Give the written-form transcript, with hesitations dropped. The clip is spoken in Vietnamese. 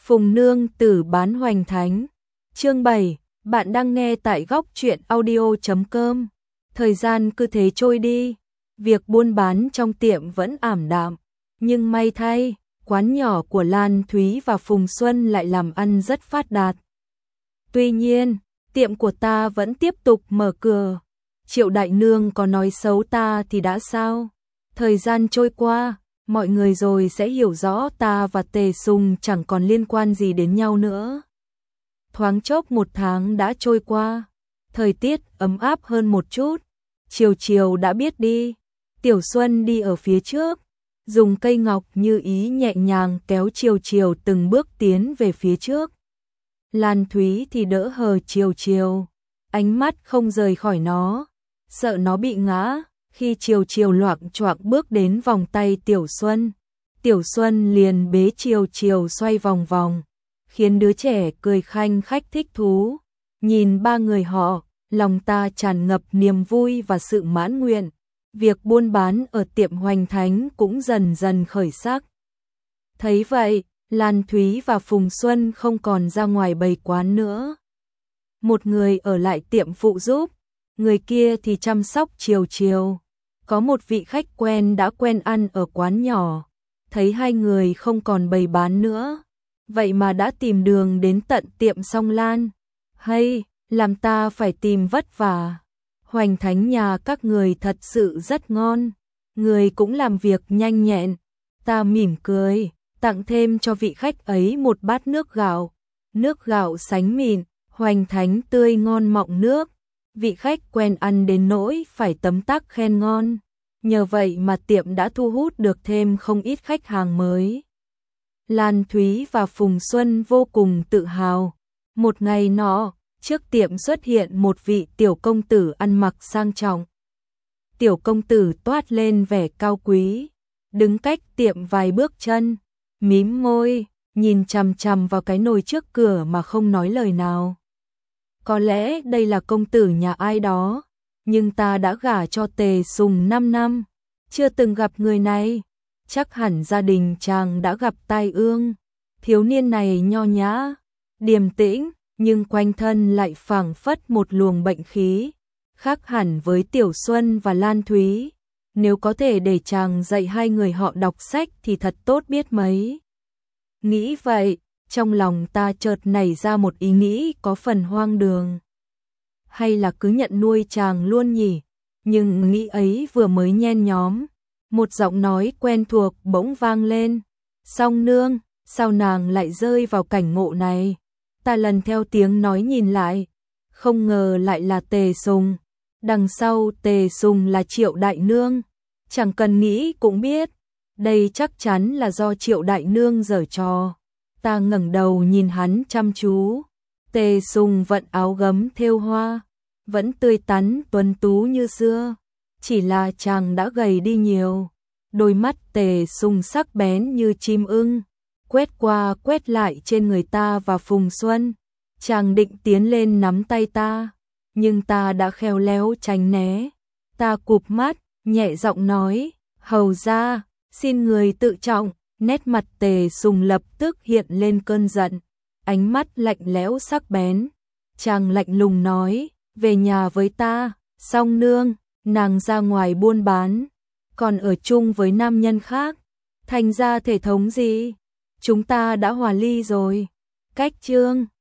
Phùng nương tử bán hoành thánh. Chương 7, bạn đang nghe tại góc truyện audio.com. Thời gian cứ thế trôi đi, việc buôn bán trong tiệm vẫn ảm đạm, nhưng may thay, quán nhỏ của Lan Thúy và Phùng Xuân lại làm ăn rất phát đạt. Tuy nhiên, tiệm của ta vẫn tiếp tục mở cửa. Triệu đại nương có nói xấu ta thì đã sao? Thời gian trôi qua, mọi người rồi sẽ hiểu rõ ta và Tề Sùng chẳng còn liên quan gì đến nhau nữa. Thoáng chốc 1 tháng đã trôi qua, thời tiết ấm áp hơn một chút, chiều chiều đã biết đi. Tiểu Xuân đi ở phía trước, dùng cây ngọc như ý nhẹ nhàng kéo chiều chiều từng bước tiến về phía trước. Lan Thúy thì đỡ hờ chiều chiều, ánh mắt không rời khỏi nó, sợ nó bị ngã. Khi chiều chiều loạng choạng bước đến vòng tay Tiểu Xuân liền bế chiều chiều xoay vòng vòng, khiến đứa trẻ cười khanh khách thích thú. Nhìn ba người họ, lòng ta tràn ngập niềm vui và sự mãn nguyện. Việc buôn bán ở tiệm Hoành Thánh cũng dần dần khởi sắc. Thấy vậy, Lan Thúy và Phùng Xuân không còn ra ngoài bày quán nữa. Một người ở lại tiệm phụ giúp, người kia thì chăm sóc chiều chiều. Có một vị khách quen đã quen ăn ở quán nhỏ, thấy hai người không còn bày bán nữa, vậy mà đã tìm đường đến tận tiệm Song Lan. Hay, làm ta phải tìm vất vả. Hoành Thánh nhà các người thật sự rất ngon, người cũng làm việc nhanh nhẹn. Ta mỉm cười, tặng thêm cho vị khách ấy một bát nước gạo sánh mịn, Hoành Thánh tươi ngon mọng nước. Vị khách quen ăn đến nỗi phải tấm tắc khen ngon, nhờ vậy mà tiệm đã thu hút được thêm không ít khách hàng mới. Lan Thúy và Phùng Xuân vô cùng tự hào. Một ngày nọ, trước tiệm xuất hiện một vị tiểu công tử ăn mặc sang trọng. Tiểu công tử toát lên vẻ cao quý, đứng cách tiệm vài bước chân, mím môi, nhìn chằm chằm vào cái nồi trước cửa mà không nói lời nào. Có lẽ đây là công tử nhà ai đó, nhưng ta đã gả cho Tề Sùng 5 năm, chưa từng gặp người này. Chắc hẳn gia đình chàng đã gặp tai ương. Thiếu niên này nho nhã, điềm tĩnh, nhưng quanh thân lại phảng phất một luồng bệnh khí, khác hẳn với Tiểu Xuân và Lan Thúy. Nếu có thể để chàng dạy hai người họ đọc sách thì thật tốt biết mấy. Nghĩ vậy, trong lòng ta chợt nảy ra một ý nghĩ có phần hoang đường. Hay là cứ nhận nuôi chàng luôn nhỉ? Nhưng nghĩ ấy vừa mới nhen nhóm, một giọng nói quen thuộc bỗng vang lên. Song nương, sao nàng lại rơi vào cảnh ngộ này? Ta lần theo tiếng nói nhìn lại, không ngờ lại là Tề Sùng. Đằng sau Tề Sùng là Triệu đại nương, chẳng cần nghĩ cũng biết, đây chắc chắn là do Triệu đại nương giở trò. Ta ngẩng đầu nhìn hắn chăm chú. Tề Sùng vận áo gấm thêu hoa, vẫn tươi tắn tuấn tú như xưa, chỉ là chàng đã gầy đi nhiều. Đôi mắt Tề Sùng sắc bén như chim ưng, quét qua quét lại trên người ta và Phùng Xuân. Chàng định tiến lên nắm tay ta, nhưng ta đã khéo léo tránh né. Ta cụp mắt, nhẹ giọng nói, hầu ra, xin người tự trọng. Nét mặt Tề Sùng lập tức hiện lên cơn giận, ánh mắt lạnh lẽo sắc bén. Chàng lạnh lùng nói, về nhà với ta. Song nương, nàng ra ngoài buôn bán, còn ở chung với nam nhân khác, thành ra thể thống gì? Chúng ta đã hòa ly rồi. Cách chương